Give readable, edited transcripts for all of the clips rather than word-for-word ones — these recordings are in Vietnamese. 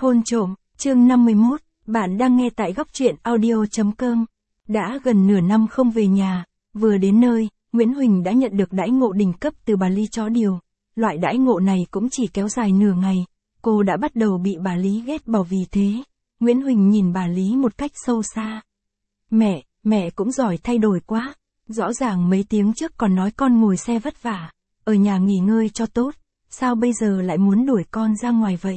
Hôn trộm, chương 51, bạn đang nghe tại góc truyện audio.com. Đã gần nửa năm không về nhà, vừa đến nơi, Nguyễn Huỳnh đã nhận được đãi ngộ đỉnh cấp từ bà Lý chó điều. Loại đãi ngộ này cũng chỉ kéo dài nửa ngày, cô đã bắt đầu bị bà Lý ghét bỏ vì thế. Nguyễn Huỳnh nhìn bà Lý một cách sâu xa. Mẹ cũng giỏi thay đổi quá. Rõ ràng mấy tiếng trước còn nói con ngồi xe vất vả, ở nhà nghỉ ngơi cho tốt, sao bây giờ lại muốn đuổi con ra ngoài vậy?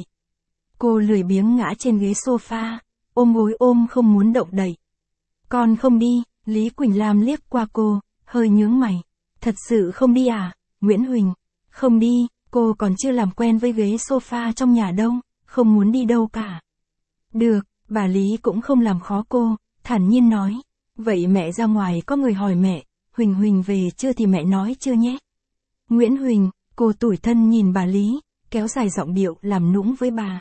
Cô lười biếng ngã trên ghế sofa, ôm gối ôm không muốn động đậy. Con không đi, Lý Quỳnh Lam liếc qua cô, hơi nhướng mày. Thật sự không đi à, Nguyễn Huỳnh? Không đi, cô còn chưa làm quen với ghế sofa trong nhà đâu, không muốn đi đâu cả. Được, bà Lý cũng không làm khó cô, thản nhiên nói. Vậy mẹ ra ngoài có người hỏi mẹ, Huỳnh về chưa thì mẹ nói chưa nhé. Nguyễn Huỳnh, cô tủi thân nhìn bà Lý, kéo dài giọng điệu làm nũng với bà.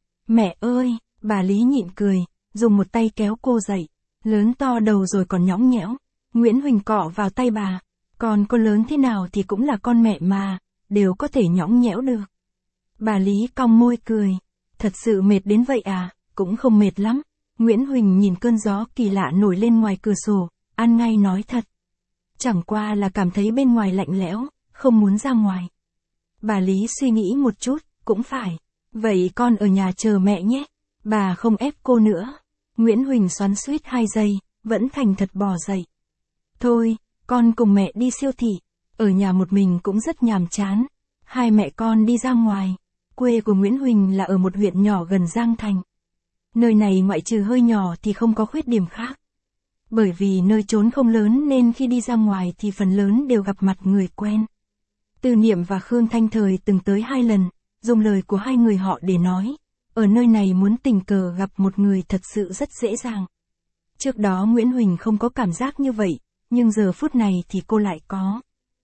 Mẹ ơi, bà Lý nhịn cười, dùng một tay kéo cô dậy, lớn to đầu rồi còn nhõng nhẽo. Nguyễn Huỳnh cọ vào tay bà, con có lớn thế nào thì cũng là con mẹ mà, đều có thể nhõng nhẽo được. Bà Lý cong môi cười, thật sự mệt đến vậy à, cũng không mệt lắm. Nguyễn Huỳnh nhìn cơn gió kỳ lạ nổi lên ngoài cửa sổ, ăn ngay nói thật. Chẳng qua là cảm thấy bên ngoài lạnh lẽo, không muốn ra ngoài. Bà Lý suy nghĩ một chút, cũng phải. Vậy con ở nhà chờ mẹ nhé. Bà không ép cô nữa. Nguyễn Huỳnh xoắn xuýt 2 giây, vẫn thành thật bò dậy. Thôi, con cùng mẹ đi siêu thị. Ở nhà một mình cũng rất nhàm chán. Hai mẹ con đi ra ngoài. Quê của Nguyễn Huỳnh là ở một huyện nhỏ gần Giang Thành. Nơi này ngoại trừ hơi nhỏ thì không có khuyết điểm khác. Bởi vì nơi trốn không lớn nên khi đi ra ngoài thì phần lớn đều gặp mặt người quen. Từ Niệm và Khương Thanh Thời từng tới 2 lần, dùng lời của hai người họ để nói. Ở nơi này muốn tình cờ gặp một người thật sự rất dễ dàng. Trước đó Nguyễn Huỳnh không có cảm giác như vậy, nhưng giờ phút này thì cô lại có.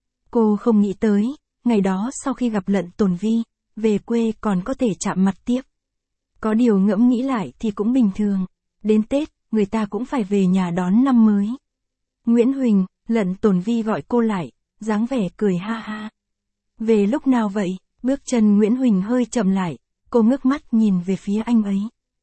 Cô không nghĩ tới, ngày đó sau khi gặp Lận Tồn Vi, về quê còn có thể chạm mặt tiếp. Có điều ngẫm nghĩ lại thì cũng bình thường. Đến Tết, người ta cũng phải về nhà đón năm mới. Nguyễn Huỳnh, Lận Tồn Vi gọi cô lại, dáng vẻ cười ha ha. Về lúc nào vậy? Bước chân Nguyễn Huỳnh hơi chậm lại, cô ngước mắt nhìn về phía anh ấy.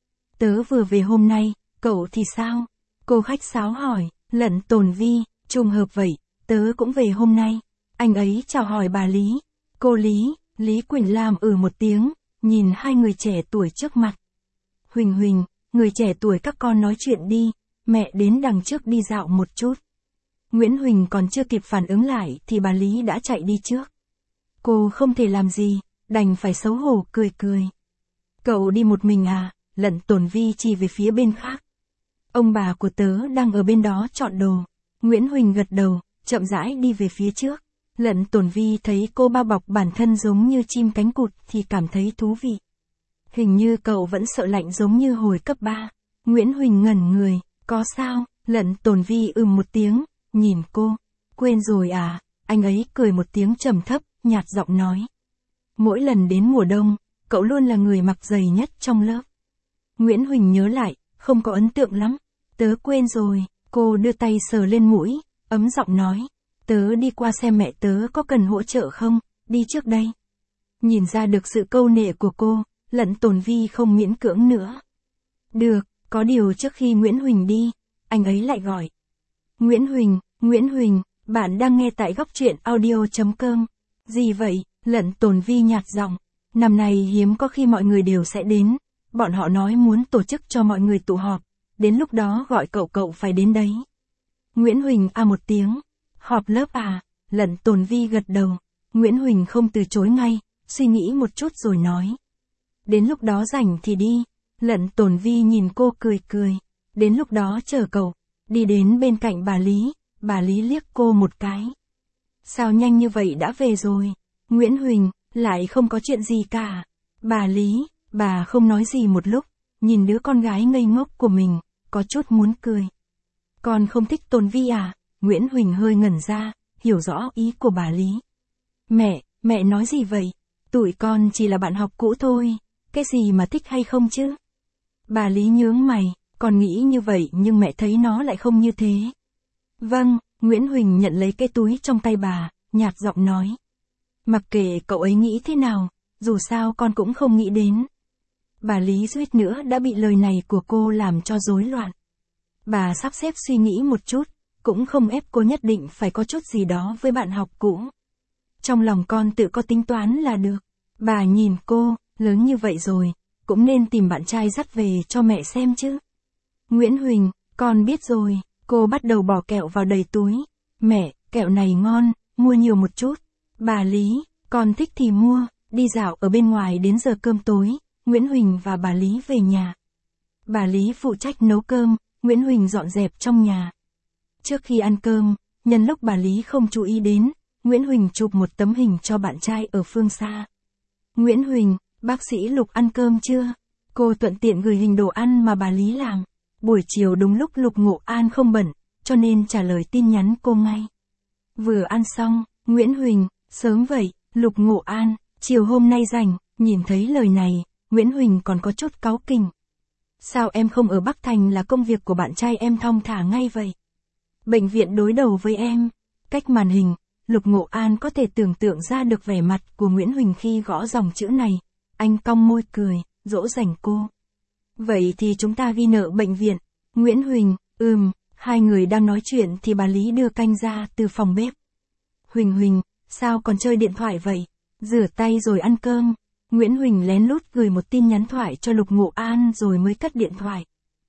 Tớ vừa về hôm nay, cậu thì sao? Cô khách sáo hỏi. Lận Tồn Vi, trùng hợp vậy, tớ cũng về hôm nay. Anh ấy chào hỏi bà Lý. Cô Lý Quỳnh Lam một tiếng, nhìn hai người trẻ tuổi trước mặt. Huỳnh, người trẻ tuổi các con nói chuyện đi, mẹ đến đằng trước đi dạo một chút. Nguyễn Huỳnh còn chưa kịp phản ứng lại thì bà Lý đã chạy đi trước. Cô không thể làm gì, đành phải xấu hổ cười. Cậu đi một mình à? Lận Tồn Vi chỉ về phía bên khác. Ông bà của tớ đang ở bên đó chọn đồ. Nguyễn Huỳnh gật đầu, chậm rãi đi về phía trước. Lận Tồn Vi thấy cô bao bọc bản thân giống như chim cánh cụt thì cảm thấy thú vị. Hình như cậu vẫn sợ lạnh giống như hồi cấp 3. Nguyễn Huỳnh ngẩn người, có sao? Lận Tồn Vi một tiếng, nhìn cô. Quên rồi à? Anh ấy cười một tiếng trầm thấp, nhạt giọng nói. Mỗi lần đến mùa đông, cậu luôn là người mặc dày nhất trong lớp. Nguyễn Huỳnh nhớ lại, không có ấn tượng lắm. Tớ quên rồi, cô đưa tay sờ lên mũi, ấm giọng nói. Tớ đi qua xem mẹ tớ có cần hỗ trợ không, đi trước đây. Nhìn ra được sự câu nệ của cô, Lận Tồn Vi không miễn cưỡng nữa. Được, có điều trước khi Nguyễn Huỳnh đi, anh ấy lại gọi. Nguyễn Huỳnh, bạn đang nghe tại góc truyện audio.com. Gì vậy? Lận Tồn Vi nhạt giọng. Năm nay hiếm có khi mọi người đều sẽ đến. Bọn họ nói muốn tổ chức cho mọi người tụ họp. Đến lúc đó gọi cậu phải đến đấy. Nguyễn Huỳnh một tiếng. Họp lớp à? Lận Tồn Vi gật đầu. Nguyễn Huỳnh không từ chối ngay, suy nghĩ một chút rồi nói. Đến lúc đó rảnh thì đi. Lận Tồn Vi nhìn cô cười. Đến lúc đó chờ cậu. Đi đến bên cạnh bà Lý liếc cô một cái. Sao nhanh như vậy đã về rồi? Nguyễn Huỳnh, lại không có chuyện gì cả. Bà Lý, bà không nói gì một lúc, nhìn đứa con gái ngây ngốc của mình, có chút muốn cười. Con không thích Tồn Vi à? Nguyễn Huỳnh hơi ngẩn ra, hiểu rõ ý của bà Lý. Mẹ nói gì vậy? Tụi con chỉ là bạn học cũ thôi, cái gì mà thích hay không chứ? Bà Lý nhướng mày, con nghĩ như vậy nhưng mẹ thấy nó lại không như thế. Vâng, Nguyễn Huỳnh nhận lấy cái túi trong tay bà, nhạt giọng nói. Mặc kệ cậu ấy nghĩ thế nào, dù sao con cũng không nghĩ đến. Bà Lý suýt nữa đã bị lời này của cô làm cho rối loạn. Bà sắp xếp suy nghĩ một chút, cũng không ép cô nhất định phải có chút gì đó với bạn học cũ. Trong lòng con tự có tính toán là được. Bà nhìn cô, lớn như vậy rồi, cũng nên tìm bạn trai dắt về cho mẹ xem chứ. Nguyễn Huỳnh, con biết rồi, cô bắt đầu bỏ kẹo vào đầy túi. Mẹ, kẹo này ngon, mua nhiều một chút. Bà Lý, con thích thì mua. Đi dạo ở bên ngoài đến giờ cơm tối, Nguyễn Huỳnh và bà Lý về nhà. Bà Lý phụ trách nấu cơm, Nguyễn Huỳnh dọn dẹp trong nhà. Trước khi ăn cơm, nhân lúc bà Lý không chú ý đến, Nguyễn Huỳnh chụp một tấm hình cho bạn trai ở phương xa. Nguyễn Huỳnh, bác sĩ Lục ăn cơm chưa? Cô thuận tiện gửi hình đồ ăn mà bà Lý làm. Buổi chiều đúng lúc Lục Ngộ An không bận, cho nên trả lời tin nhắn cô ngay. Vừa ăn xong, Nguyễn Huỳnh, sớm vậy, Lục Ngộ An, chiều hôm nay rảnh. Nhìn thấy lời này, Nguyễn Huỳnh còn có chút cáu kỉnh. Sao em không ở Bắc Thành là công việc của bạn trai em thong thả ngay vậy? Bệnh viện đối đầu với em. Cách màn hình, Lục Ngộ An có thể tưởng tượng ra được vẻ mặt của Nguyễn Huỳnh khi gõ dòng chữ này. Anh cong môi cười, dỗ dành cô. Vậy thì chúng ta ghi nợ bệnh viện. Nguyễn Huỳnh, hai người đang nói chuyện thì bà Lý đưa canh ra từ phòng bếp. Huỳnh, sao còn chơi điện thoại vậy? Rửa tay rồi ăn cơm. Nguyễn Huỳnh lén lút gửi một tin nhắn thoại cho Lục Ngộ An rồi mới cất điện thoại.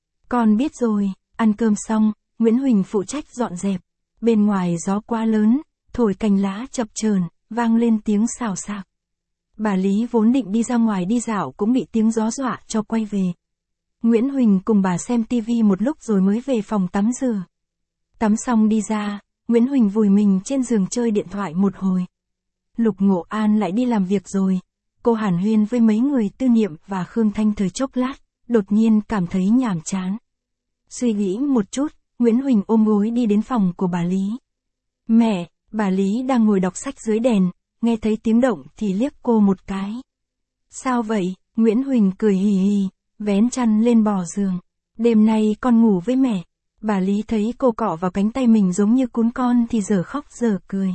Con biết rồi, ăn cơm xong, Nguyễn Huỳnh phụ trách dọn dẹp. Bên ngoài gió quá lớn, thổi cành lá chập chờn, vang lên tiếng xào xạc. Bà Lý vốn định đi ra ngoài đi dạo cũng bị tiếng gió dọa cho quay về. Nguyễn Huỳnh cùng bà xem tivi một lúc rồi mới về phòng tắm rửa. Tắm xong đi ra, Nguyễn Huỳnh vùi mình trên giường chơi điện thoại một hồi. Lục Ngộ An lại đi làm việc rồi. Cô hàn huyên với mấy người Tư Niệm và Khương Thanh thời chốc lát, đột nhiên cảm thấy nhàm chán. Suy nghĩ một chút, Nguyễn Huỳnh ôm gối đi đến phòng của bà Lý. Mẹ, bà Lý đang ngồi đọc sách dưới đèn, nghe thấy tiếng động thì liếc cô một cái. Sao vậy? Nguyễn Huỳnh cười hì hì, vén chăn lên bò giường. Đêm nay con ngủ với mẹ. Bà Lý thấy cô cọ vào cánh tay mình giống như cún con thì giờ khóc giờ cười.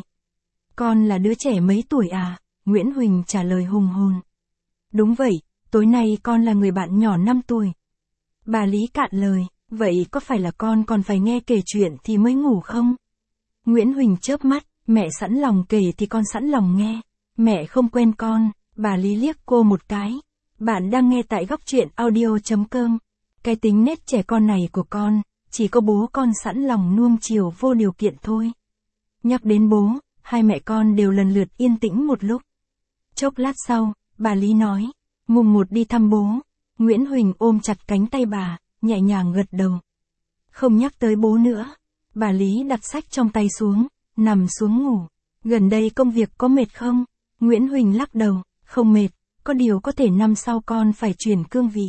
Con là đứa trẻ mấy tuổi à? Nguyễn Huỳnh trả lời hùng hồn. Đúng vậy, tối nay con là người bạn nhỏ 5 tuổi. Bà Lý cạn lời, vậy có phải là con còn phải nghe kể chuyện thì mới ngủ không? Nguyễn Huỳnh chớp mắt, mẹ sẵn lòng kể thì con sẵn lòng nghe. Mẹ không quen con. Bà Lý liếc cô một cái. Bạn đang nghe tại góc truyện audio.com. Cái tính nết trẻ con này của con, chỉ có bố con sẵn lòng nuông chiều vô điều kiện thôi. Nhắc đến bố, hai mẹ con đều lần lượt yên tĩnh một lúc. Chốc lát sau, bà Lý nói, mùng 1 đi thăm bố. Nguyễn Huỳnh ôm chặt cánh tay bà, nhẹ nhàng gật đầu. Không nhắc tới bố nữa. Bà Lý đặt sách trong tay xuống, nằm xuống ngủ. Gần đây công việc có mệt không? Nguyễn Huỳnh lắc đầu, không mệt, có điều có thể năm sau con phải chuyển cương vị.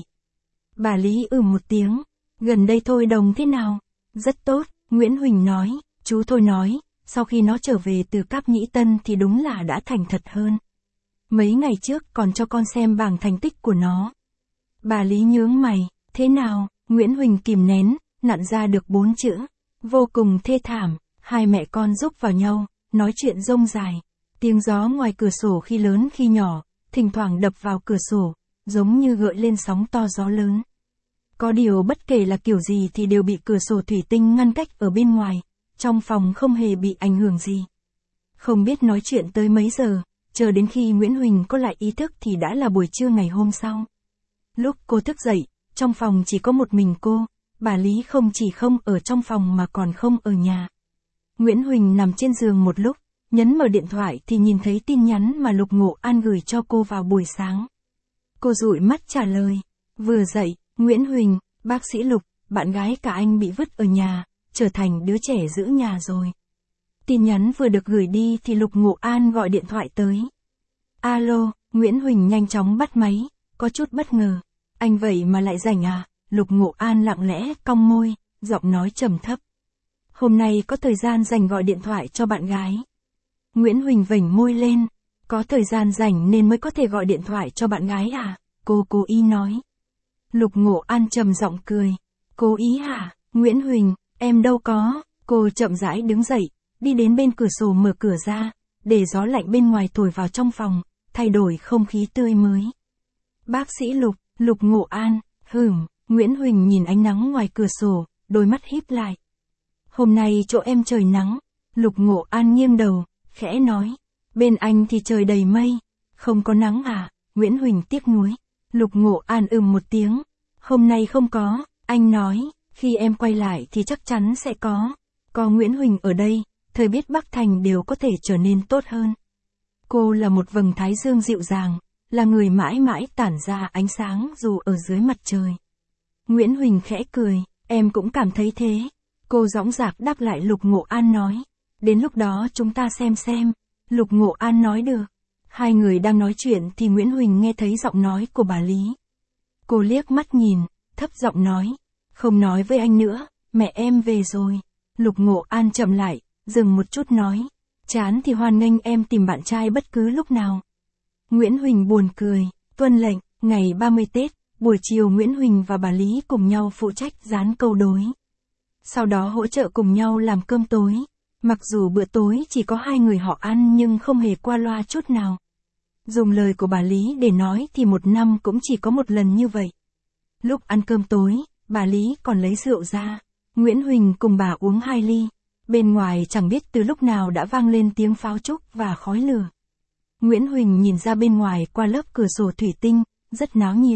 Bà Lý một tiếng, gần đây Thôi Đồng thế nào? Rất tốt, Nguyễn Huỳnh nói, chú Thôi nói, sau khi nó trở về từ Cáp Nhĩ Tân thì đúng là đã thành thật hơn. Mấy ngày trước còn cho con xem bảng thành tích của nó. Bà Lý nhướng mày, thế nào? Nguyễn Huỳnh kìm nén, nặn ra được 4 chữ. Vô cùng thê thảm, hai mẹ con rúc vào nhau, nói chuyện rông dài. Tiếng gió ngoài cửa sổ khi lớn khi nhỏ, thỉnh thoảng đập vào cửa sổ, giống như gợi lên sóng to gió lớn. Có điều bất kể là kiểu gì thì đều bị cửa sổ thủy tinh ngăn cách ở bên ngoài, trong phòng không hề bị ảnh hưởng gì. Không biết nói chuyện tới mấy giờ, chờ đến khi Nguyễn Huỳnh có lại ý thức thì đã là buổi trưa ngày hôm sau. Lúc cô thức dậy, trong phòng chỉ có một mình cô, bà Lý không chỉ không ở trong phòng mà còn không ở nhà. Nguyễn Huỳnh nằm trên giường một lúc, nhấn mở điện thoại thì nhìn thấy tin nhắn mà Lục Ngộ An gửi cho cô vào buổi sáng. Cô dụi mắt trả lời, vừa dậy, Nguyễn Huỳnh, bác sĩ Lục, bạn gái cả anh bị vứt ở nhà, trở thành đứa trẻ giữ nhà rồi. Tin nhắn vừa được gửi đi thì Lục Ngộ An gọi điện thoại tới. Alo, Nguyễn Huỳnh nhanh chóng bắt máy, có chút bất ngờ. Anh vậy mà lại rảnh à? Lục Ngộ An lặng lẽ cong môi, giọng nói trầm thấp. Hôm nay có thời gian dành gọi điện thoại cho bạn gái. Nguyễn Huỳnh vểnh môi lên, có thời gian rảnh nên mới có thể gọi điện thoại cho bạn gái à? Cô cố ý nói. Lục Ngộ An trầm giọng cười. Cố ý hả? Nguyễn Huỳnh, em đâu có. Cô chậm rãi đứng dậy, đi đến bên cửa sổ mở cửa ra, để gió lạnh bên ngoài thổi vào trong phòng, thay đổi không khí tươi mới. Bác sĩ Lục, Lục Ngộ An, Nguyễn Huỳnh nhìn ánh nắng ngoài cửa sổ, đôi mắt híp lại. Hôm nay chỗ em trời nắng. Lục Ngộ An nghiêng đầu, khẽ nói. Bên anh thì trời đầy mây. Không có nắng à? Nguyễn Huỳnh tiếc nuối. Lục Ngộ An một tiếng. Hôm nay không có, anh nói, khi em quay lại thì chắc chắn sẽ có. Có Nguyễn Huỳnh ở đây, thời biết Bắc Thành đều có thể trở nên tốt hơn. Cô là một vầng thái dương dịu dàng, là người mãi mãi tản ra ánh sáng dù ở dưới mặt trời. Nguyễn Huỳnh khẽ cười, em cũng cảm thấy thế. Cô dõng dạc đáp lại Lục Ngộ An nói. Đến lúc đó chúng ta xem. Lục Ngộ An nói được. Hai người đang nói chuyện thì Nguyễn Huỳnh nghe thấy giọng nói của bà Lý. Cô liếc mắt nhìn, thấp giọng nói. Không nói với anh nữa, mẹ em về rồi. Lục Ngộ An chậm lại, dừng một chút nói. Chán thì hoan nghênh em tìm bạn trai bất cứ lúc nào. Nguyễn Huỳnh buồn cười, tuân lệnh. Ngày 30 Tết, buổi chiều Nguyễn Huỳnh và bà Lý cùng nhau phụ trách dán câu đối. Sau đó hỗ trợ cùng nhau làm cơm tối. Mặc dù bữa tối chỉ có hai người họ ăn nhưng không hề qua loa chút nào. Dùng lời của bà Lý để nói thì một năm cũng chỉ có một lần như vậy. Lúc ăn cơm tối, bà Lý còn lấy rượu ra. Nguyễn Huỳnh cùng bà uống 2 ly. Bên ngoài chẳng biết từ lúc nào đã vang lên tiếng pháo trúc và khói lửa. Nguyễn Huỳnh nhìn ra bên ngoài qua lớp cửa sổ thủy tinh, rất náo nhiệt.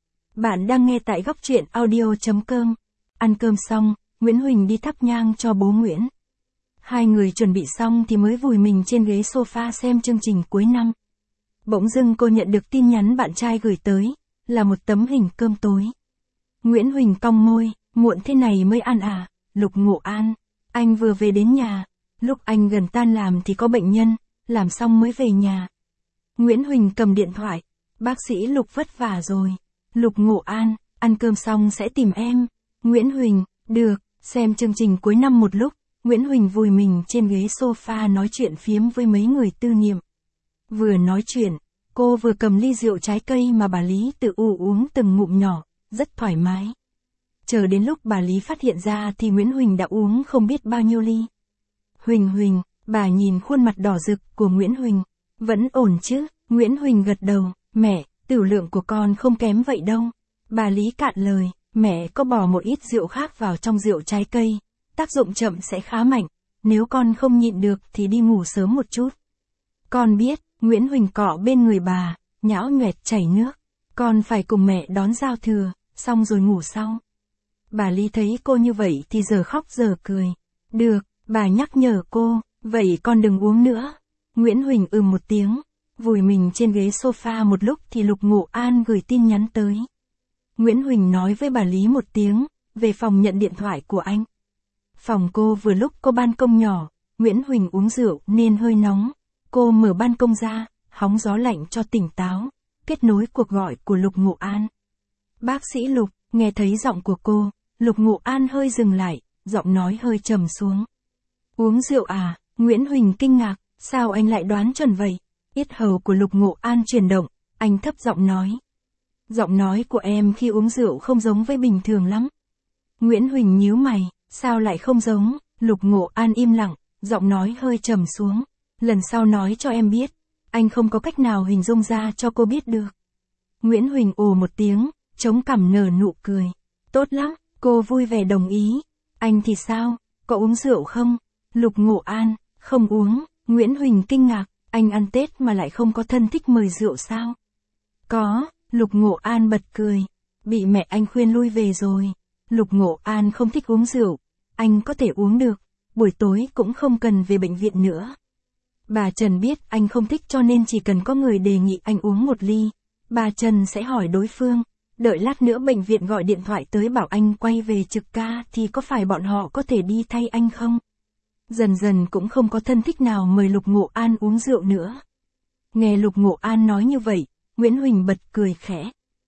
Bạn đang nghe tại góc truyện audio.com. Ăn cơm xong, Nguyễn Huỳnh đi thắp nhang cho bố Nguyễn. Hai người chuẩn bị xong thì mới vùi mình trên ghế sofa xem chương trình cuối năm. Bỗng dưng cô nhận được tin nhắn bạn trai gửi tới, là một tấm hình cơm tối. Nguyễn Huỳnh cong môi, muộn thế này mới ăn à? Lục Ngộ An, anh vừa về đến nhà, lúc anh gần tan làm thì có bệnh nhân, làm xong mới về nhà. Nguyễn Huỳnh cầm điện thoại, bác sĩ Lục vất vả rồi. Lục Ngộ An, ăn cơm xong sẽ tìm em. Nguyễn Huỳnh, được, xem chương trình cuối năm một lúc. Nguyễn Huỳnh vùi mình trên ghế sofa nói chuyện phiếm với mấy người tư niệm. Vừa nói chuyện, cô vừa cầm ly rượu trái cây mà bà Lý tự uống từng ngụm nhỏ, rất thoải mái. Chờ đến lúc bà Lý phát hiện ra thì Nguyễn Huỳnh đã uống không biết bao nhiêu ly. Huỳnh, bà nhìn khuôn mặt đỏ rực của Nguyễn Huỳnh. Vẫn ổn chứ? Nguyễn Huỳnh gật đầu, mẹ, tửu lượng của con không kém vậy đâu. Bà Lý cạn lời, mẹ có bỏ một ít rượu khác vào trong rượu trái cây. Tác dụng chậm sẽ khá mạnh, nếu con không nhịn được thì đi ngủ sớm một chút. Con biết, Nguyễn Huỳnh cọ bên người bà, nhão nhoẹt chảy nước. Con phải cùng mẹ đón giao thừa, xong rồi ngủ sau. Bà Lý thấy cô như vậy thì giờ khóc giờ cười. Được, bà nhắc nhở cô, vậy con đừng uống nữa. Nguyễn Huỳnh một tiếng, vùi mình trên ghế sofa một lúc thì Lục Ngộ An gửi tin nhắn tới. Nguyễn Huỳnh nói với bà Lý một tiếng, về phòng nhận điện thoại của anh. Phòng cô vừa lúc có ban công nhỏ, Nguyễn Huỳnh uống rượu nên hơi nóng. Cô mở ban công ra, hóng gió lạnh cho tỉnh táo, kết nối cuộc gọi của Lục Ngộ An. Bác sĩ Lục, nghe thấy giọng của cô, Lục Ngộ An hơi dừng lại, giọng nói hơi trầm xuống. Uống rượu à? Nguyễn Huỳnh kinh ngạc, sao anh lại đoán chuẩn vậy? Yết hầu của Lục Ngộ An chuyển động, anh thấp giọng nói. Giọng nói của em khi uống rượu không giống với bình thường lắm. Nguyễn Huỳnh nhíu mày, sao lại không giống? Lục Ngộ An im lặng, giọng nói hơi trầm xuống. Lần sau nói cho em biết, anh không có cách nào hình dung ra cho cô biết được. Nguyễn Huỳnh ồ một tiếng, chống cằm nở nụ cười. Tốt lắm, cô vui vẻ đồng ý. Anh thì sao, có uống rượu không? Lục Ngộ An, không uống. Nguyễn Huỳnh kinh ngạc, anh ăn Tết mà lại không có thân thích mời rượu sao? Có, Lục Ngộ An bật cười. Bị mẹ anh khuyên lui về rồi. Lục Ngộ An không thích uống rượu. Anh có thể uống được, buổi tối cũng không cần về bệnh viện nữa. Bà Trần biết anh không thích cho nên chỉ cần có người đề nghị anh uống một ly, bà Trần sẽ hỏi đối phương, đợi lát nữa bệnh viện gọi điện thoại tới bảo anh quay về trực ca thì có phải bọn họ có thể đi thay anh không? Dần dần cũng không có thân thích nào mời Lục Ngộ An uống rượu nữa. Nghe Lục Ngộ An nói như vậy, Nguyễn Huỳnh bật cười khẽ.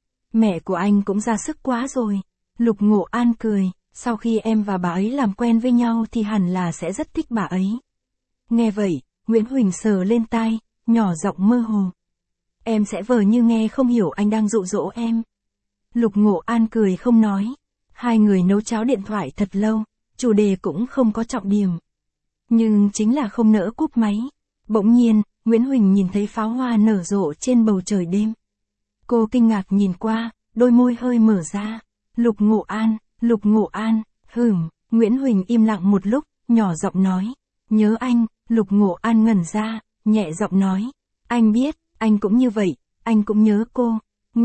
Mẹ của anh cũng ra sức quá rồi. Lục Ngộ An cười, sau khi em và bà ấy làm quen với nhau thì hẳn là sẽ rất thích bà ấy. Nghe vậy, Nguyễn Huỳnh sờ lên tai, nhỏ giọng mơ hồ. Em sẽ vờ như nghe không hiểu anh đang dụ dỗ em. Lục Ngộ An cười không nói. Hai người nấu cháo điện thoại thật lâu, chủ đề cũng không có trọng điểm. Nhưng chính là không nỡ cúp máy. Bỗng nhiên, Nguyễn Huỳnh nhìn thấy pháo hoa nở rộ trên bầu trời đêm. Cô kinh ngạc nhìn qua, đôi môi hơi mở ra. Lục Ngộ An, Nguyễn Huỳnh im lặng một lúc, nhỏ giọng nói. Nhớ anh, Lục Ngộ An ngẩn ra, nhẹ giọng nói. Anh biết, anh cũng như vậy, anh cũng nhớ cô.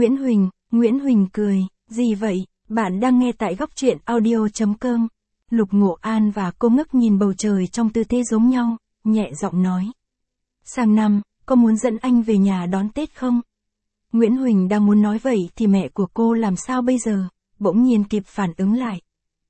Nguyễn Huỳnh cười, gì vậy, bạn đang nghe tại góc truyện audio.com. Lục Ngộ An và cô ngước nhìn bầu trời trong tư thế giống nhau, nhẹ giọng nói. Sang năm, có muốn dẫn anh về nhà đón Tết không? Nguyễn Huỳnh đang muốn nói vậy thì mẹ của cô làm sao bây giờ, bỗng nhiên kịp phản ứng lại.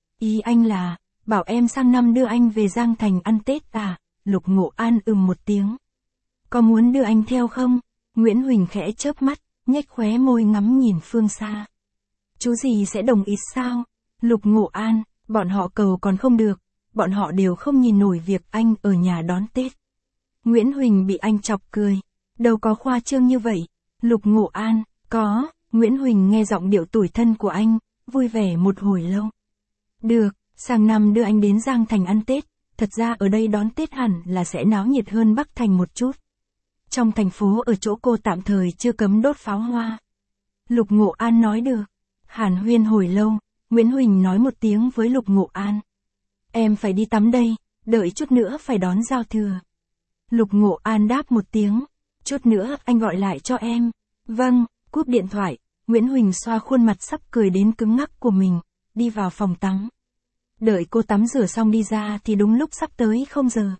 Ý anh là, bảo em sang năm đưa anh về Giang Thành ăn Tết à? Lục Ngộ An một tiếng. Có muốn đưa anh theo không? Nguyễn Huỳnh khẽ chớp mắt, nhếch khóe môi ngắm nhìn phương xa. Chú gì sẽ đồng ý sao? Lục Ngộ An, bọn họ cầu còn không được, bọn họ đều không nhìn nổi việc anh ở nhà đón Tết. Nguyễn Huỳnh bị anh chọc cười. Đâu có khoa trương như vậy. Lục Ngộ An, có. Nguyễn Huỳnh nghe giọng điệu tủi thân của anh, vui vẻ một hồi lâu. Được, sang năm đưa anh đến Giang Thành ăn Tết, thật ra ở đây đón Tết hẳn là sẽ náo nhiệt hơn Bắc Thành một chút. Trong thành phố ở chỗ cô tạm thời chưa cấm đốt pháo hoa. Lục Ngộ An nói được. Hàn huyên hồi lâu, Nguyễn Huỳnh nói một tiếng với Lục Ngộ An. Em phải đi tắm đây, đợi chút nữa phải đón giao thừa. Lục Ngộ An đáp một tiếng. Chút nữa anh gọi lại cho em. Vâng, cúp điện thoại, Nguyễn Huỳnh xoa khuôn mặt sắp cười đến cứng ngắc của mình, đi vào phòng tắm. Đợi cô tắm rửa xong đi ra thì đúng lúc sắp tới 0 giờ.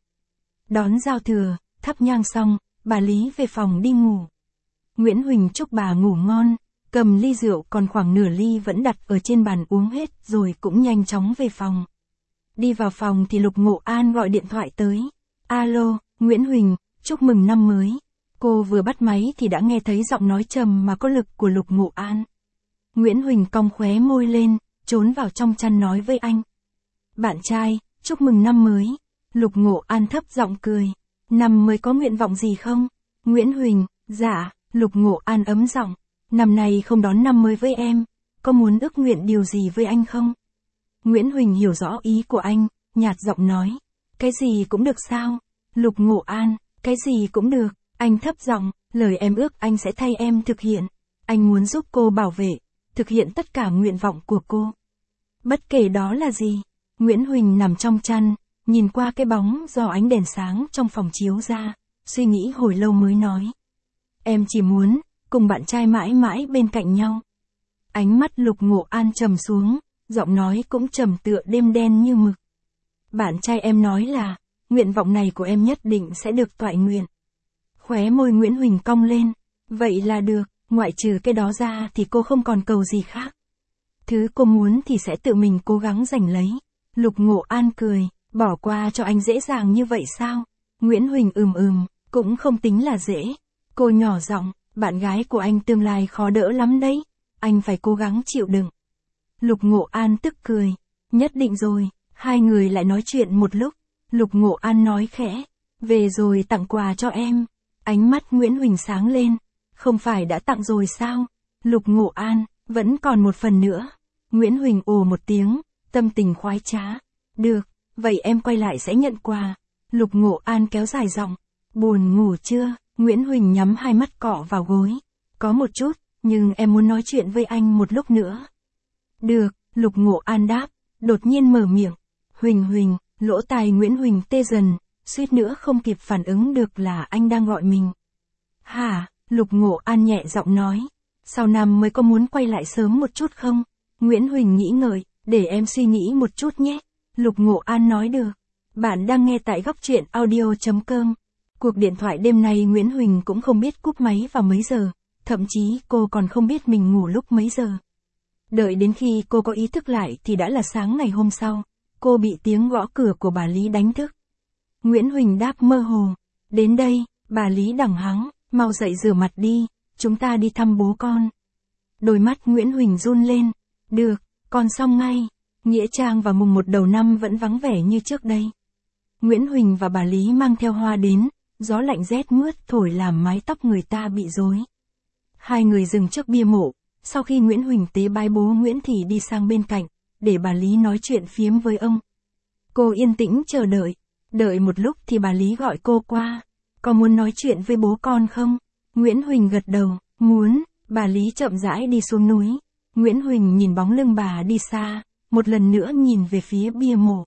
Đón giao thừa, thắp nhang xong, bà Lý về phòng đi ngủ. Nguyễn Huỳnh chúc bà ngủ ngon, cầm ly rượu còn khoảng nửa ly vẫn đặt ở trên bàn uống hết rồi cũng nhanh chóng về phòng. Đi vào phòng thì Lục Ngộ An gọi điện thoại tới. Alo, Nguyễn Huỳnh, chúc mừng năm mới. Cô vừa bắt máy thì đã nghe thấy giọng nói trầm mà có lực của Lục Ngộ An. Nguyễn Huỳnh cong khóe môi lên, trốn vào trong chăn nói với anh. Bạn trai, chúc mừng năm mới. Lục Ngộ An thấp giọng cười. Năm mới có nguyện vọng gì không? Nguyễn Huỳnh, dạ. Lục Ngộ An ấm giọng. Năm nay không đón năm mới với em, có muốn ước nguyện điều gì với anh không? Nguyễn Huỳnh hiểu rõ ý của anh, nhạt giọng nói. Cái gì cũng được sao? Lục Ngộ An, cái gì cũng được. Anh thấp giọng, lời em ước anh sẽ thay em thực hiện. Anh muốn giúp cô bảo vệ, thực hiện tất cả nguyện vọng của cô. Bất kể đó là gì. Nguyễn Huỳnh nằm trong chăn, nhìn qua cái bóng do ánh đèn sáng trong phòng chiếu ra, suy nghĩ hồi lâu mới nói. Em chỉ muốn, cùng bạn trai mãi mãi bên cạnh nhau. Ánh mắt Lục Ngộ An trầm xuống, giọng nói cũng trầm tựa đêm đen như mực. Bạn trai em nói là, nguyện vọng này của em nhất định sẽ được toại nguyện. Khóe môi Nguyễn Huỳnh cong lên. Vậy là được, ngoại trừ cái đó ra thì cô không còn cầu gì khác. Thứ cô muốn thì sẽ tự mình cố gắng giành lấy. Lục Ngộ An cười, bỏ qua cho anh dễ dàng như vậy sao? Nguyễn Huỳnh cũng không tính là dễ. Cô nhỏ giọng, bạn gái của anh tương lai khó đỡ lắm đấy, anh phải cố gắng chịu đựng. Lục Ngộ An tức cười, nhất định rồi. Hai người lại nói chuyện một lúc. Lục Ngộ An nói khẽ, về rồi tặng quà cho em. Ánh mắt Nguyễn Huỳnh sáng lên, không phải đã tặng rồi sao? Lục Ngộ An, vẫn còn một phần nữa. Nguyễn Huỳnh ồ một tiếng, tâm tình khoái trá. Được, vậy em quay lại sẽ nhận quà. Lục Ngộ An kéo dài giọng, buồn ngủ chưa? Nguyễn Huỳnh nhắm hai mắt cọ vào gối. Có một chút, nhưng em muốn nói chuyện với anh một lúc nữa. Được, Lục Ngộ An đáp, đột nhiên mở miệng. Huỳnh, lỗ tai Nguyễn Huỳnh tê dần, suýt nữa không kịp phản ứng được là anh đang gọi mình. Hả? Lục Ngộ An nhẹ giọng nói. Sau năm mới có muốn quay lại sớm một chút không? Nguyễn Huỳnh nghĩ ngợi, để em suy nghĩ một chút nhé. Lục Ngộ An nói được. Bạn đang nghe tại góc truyện audio.com. Cuộc điện thoại đêm nay Nguyễn Huỳnh cũng không biết cúp máy vào mấy giờ, thậm chí cô còn không biết mình ngủ lúc mấy giờ. Đợi đến khi cô có ý thức lại thì đã là sáng ngày hôm sau, cô bị tiếng gõ cửa của bà Lý đánh thức. Nguyễn Huỳnh đáp mơ hồ, đến đây, bà Lý đằng hắng, mau dậy rửa mặt đi, chúng ta đi thăm bố con. Đôi mắt Nguyễn Huỳnh run lên, được, con xong ngay. Nghĩa trang vào mùng 1 đầu năm vẫn vắng vẻ như trước đây. Nguyễn Huỳnh và bà Lý mang theo hoa đến, gió lạnh rét mướt thổi làm mái tóc người ta bị rối. Hai người dừng trước bia mộ, sau khi Nguyễn Huỳnh tế bái bố Nguyễn thì đi sang bên cạnh, để bà Lý nói chuyện phiếm với ông. Cô yên tĩnh chờ đợi, đợi một lúc thì bà Lý gọi cô qua. Có muốn nói chuyện với bố con không? Nguyễn Huỳnh gật đầu, muốn. Bà Lý chậm rãi đi xuống núi, Nguyễn Huỳnh nhìn bóng lưng bà đi xa, một lần nữa nhìn về phía bia mộ.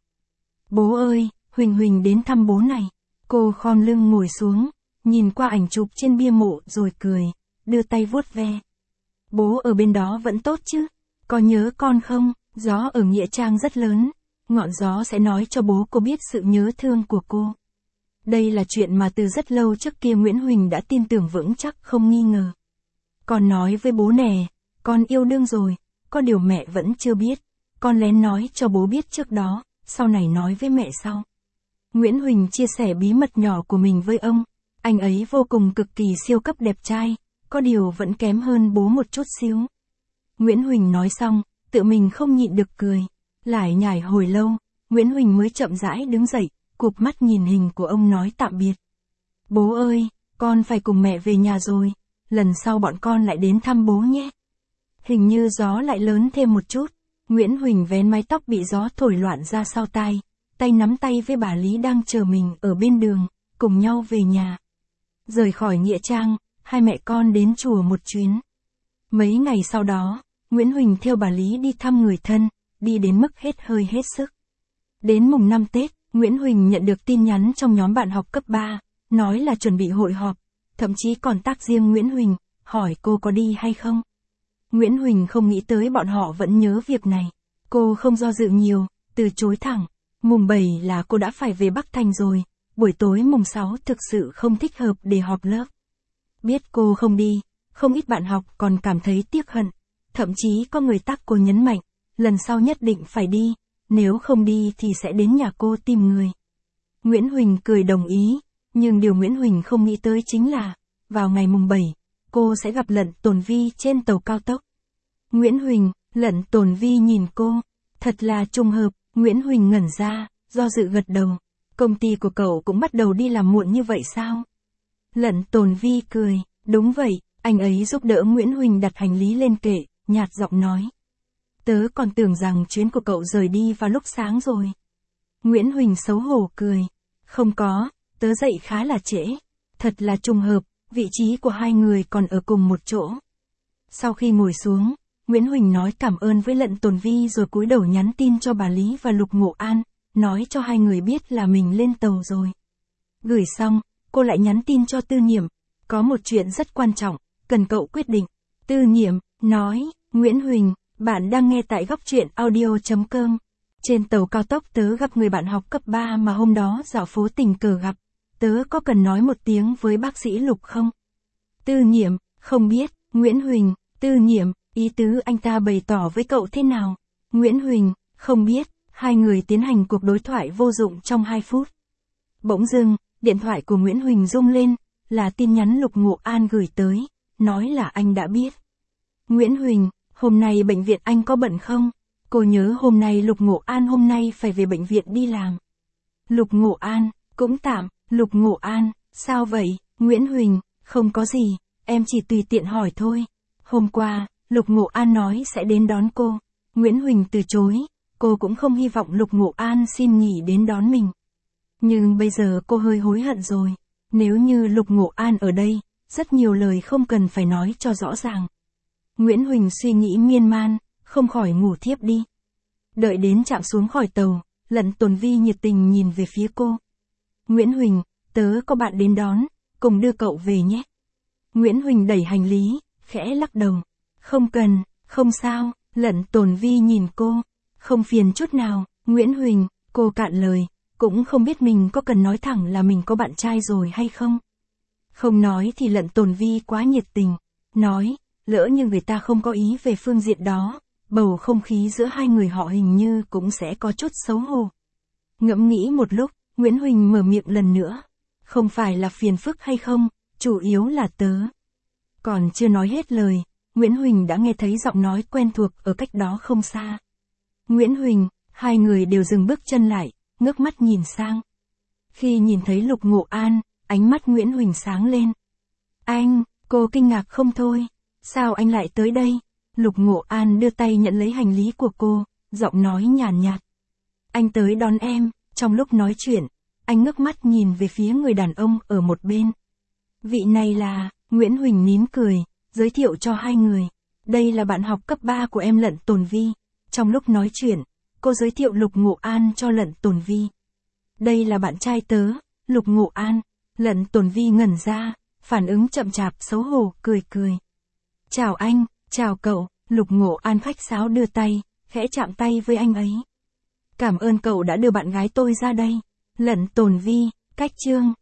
Bố ơi, Huỳnh Huỳnh đến thăm bố này. Cô khom lưng ngồi xuống, nhìn qua ảnh chụp trên bia mộ rồi cười, đưa tay vuốt ve. Bố ở bên đó vẫn tốt chứ? Có nhớ con không? Gió ở Nghĩa Trang rất lớn, ngọn gió sẽ nói cho bố cô biết sự nhớ thương của cô. Đây là chuyện mà từ rất lâu trước kia Nguyễn Huỳnh đã tin tưởng vững chắc không nghi ngờ. Con nói với bố nè, con yêu đương rồi, có điều mẹ vẫn chưa biết. Con lén nói cho bố biết trước đó, sau này nói với mẹ sau. Nguyễn Huỳnh chia sẻ bí mật nhỏ của mình với ông. Anh ấy vô cùng cực kỳ siêu cấp đẹp trai, có điều vẫn kém hơn bố một chút xíu. Nguyễn Huỳnh nói xong, tự mình không nhịn được cười. Lải nhải hồi lâu, Nguyễn Huỳnh mới chậm rãi đứng dậy, cụp mắt nhìn hình của ông nói tạm biệt. Bố ơi, con phải cùng mẹ về nhà rồi, lần sau bọn con lại đến thăm bố nhé. Hình như gió lại lớn thêm một chút, Nguyễn Huỳnh vén mái tóc bị gió thổi loạn ra sau tai, tay nắm tay với bà Lý đang chờ mình ở bên đường, cùng nhau về nhà. Rời khỏi Nghĩa Trang, hai mẹ con đến chùa một chuyến. Mấy ngày sau đó, Nguyễn Huỳnh theo bà Lý đi thăm người thân, đi đến mức hết hơi hết sức. Đến mùng 5 Tết, Nguyễn Huỳnh nhận được tin nhắn trong nhóm bạn học cấp 3, nói là chuẩn bị hội họp, thậm chí còn tag riêng Nguyễn Huỳnh, hỏi cô có đi hay không. Nguyễn Huỳnh không nghĩ tới bọn họ vẫn nhớ việc này. Cô không do dự nhiều, từ chối thẳng. Mùng 7 là cô đã phải về Bắc Thành rồi, buổi tối mùng 6 thực sự không thích hợp để họp lớp. Biết cô không đi, không ít bạn học còn cảm thấy tiếc hận. Thậm chí có người tag cô nhấn mạnh, lần sau nhất định phải đi, nếu không đi thì sẽ đến nhà cô tìm người. Nguyễn Huỳnh cười đồng ý, nhưng điều Nguyễn Huỳnh không nghĩ tới chính là, vào ngày mùng 7, cô sẽ gặp Lận Tồn Vi trên tàu cao tốc. Nguyễn Huỳnh, Lận Tồn Vi nhìn cô, thật là trùng hợp, Nguyễn Huỳnh ngẩn ra, do dự gật đầu. Công ty của cậu cũng bắt đầu đi làm muộn như vậy sao? Lận Tồn Vi cười, đúng vậy, anh ấy giúp đỡ Nguyễn Huỳnh đặt hành lý lên kệ, nhạt giọng nói. Tớ còn tưởng rằng chuyến của cậu rời đi vào lúc sáng rồi. Nguyễn Huỳnh xấu hổ cười. Không có, tớ dậy khá là trễ. Thật là trùng hợp, vị trí của hai người còn ở cùng một chỗ. Sau khi ngồi xuống, Nguyễn Huỳnh nói cảm ơn với Lận Tồn Vi rồi cúi đầu nhắn tin cho bà Lý và Lục Ngộ An, nói cho hai người biết là mình lên tàu rồi. Gửi xong, cô lại nhắn tin cho Tư Nhiệm. Có một chuyện rất quan trọng, cần cậu quyết định. Tư Nhiệm nói, Nguyễn Huỳnh, bạn đang nghe tại góc truyện audio.com. Trên tàu cao tốc tớ gặp người bạn học cấp 3 mà hôm đó dạo phố tình cờ gặp. Tớ có cần nói một tiếng với bác sĩ Lục không? Tư Nhiệm, không biết. Nguyễn Huỳnh, Tư Nhiệm, ý tứ anh ta bày tỏ với cậu thế nào? Nguyễn Huỳnh, không biết. Hai người tiến hành cuộc đối thoại vô dụng trong 2 phút. Bỗng dưng, điện thoại của Nguyễn Huỳnh rung lên, là tin nhắn Lục Ngộ An gửi tới, nói là anh đã biết. Nguyễn Huỳnh, hôm nay bệnh viện anh có bận không? Cô nhớ hôm nay Lục Ngộ An hôm nay phải về bệnh viện đi làm. Lục Ngộ An, cũng tạm. Lục Ngộ An, sao vậy? Nguyễn Huỳnh, không có gì, em chỉ tùy tiện hỏi thôi. Hôm qua, Lục Ngộ An nói sẽ đến đón cô. Nguyễn Huỳnh từ chối, cô cũng không hy vọng Lục Ngộ An xin nghỉ đến đón mình. Nhưng bây giờ cô hơi hối hận rồi. Nếu như Lục Ngộ An ở đây, rất nhiều lời không cần phải nói cho rõ ràng. Nguyễn Huỳnh suy nghĩ miên man, không khỏi ngủ thiếp đi. Đợi đến trạm xuống khỏi tàu, Lận Tồn Vi nhiệt tình nhìn về phía cô. Nguyễn Huỳnh, tớ có bạn đến đón, cùng đưa cậu về nhé. Nguyễn Huỳnh đẩy hành lý, khẽ lắc đầu. Không cần, không sao. Lận Tồn Vi nhìn cô. Không phiền chút nào. Nguyễn Huỳnh, cô cạn lời, cũng không biết mình có cần nói thẳng là mình có bạn trai rồi hay không. Không nói thì Lận Tồn Vi quá nhiệt tình. Nói, lỡ như người ta không có ý về phương diện đó, bầu không khí giữa hai người họ hình như cũng sẽ có chút xấu hổ. Ngẫm nghĩ một lúc, Nguyễn Huỳnh mở miệng lần nữa. Không phải là phiền phức hay không, chủ yếu là tớ. Còn chưa nói hết lời, Nguyễn Huỳnh đã nghe thấy giọng nói quen thuộc ở cách đó không xa. Nguyễn Huỳnh, hai người đều dừng bước chân lại, ngước mắt nhìn sang. Khi nhìn thấy Lục Ngộ An, ánh mắt Nguyễn Huỳnh sáng lên. Anh, cô kinh ngạc không thôi. Sao anh lại tới đây? Lục Ngộ An đưa tay nhận lấy hành lý của cô, giọng nói nhàn nhạt. Anh tới đón em. Trong lúc nói chuyện, anh ngước mắt nhìn về phía người đàn ông ở một bên. Vị này là, Nguyễn Huỳnh nín cười, giới thiệu cho hai người. Đây là bạn học cấp 3 của em Lận Tồn Vi. Trong lúc nói chuyện, cô giới thiệu Lục Ngộ An cho Lận Tồn Vi. Đây là bạn trai tớ, Lục Ngộ An. Lận Tồn Vi ngẩn ra, phản ứng chậm chạp xấu hổ, cười. Chào anh, chào cậu, Lục Ngộ An khách sáo đưa tay, khẽ chạm tay với anh ấy. Cảm ơn cậu đã đưa bạn gái tôi ra đây. Lận Tồn Vi, cách chương.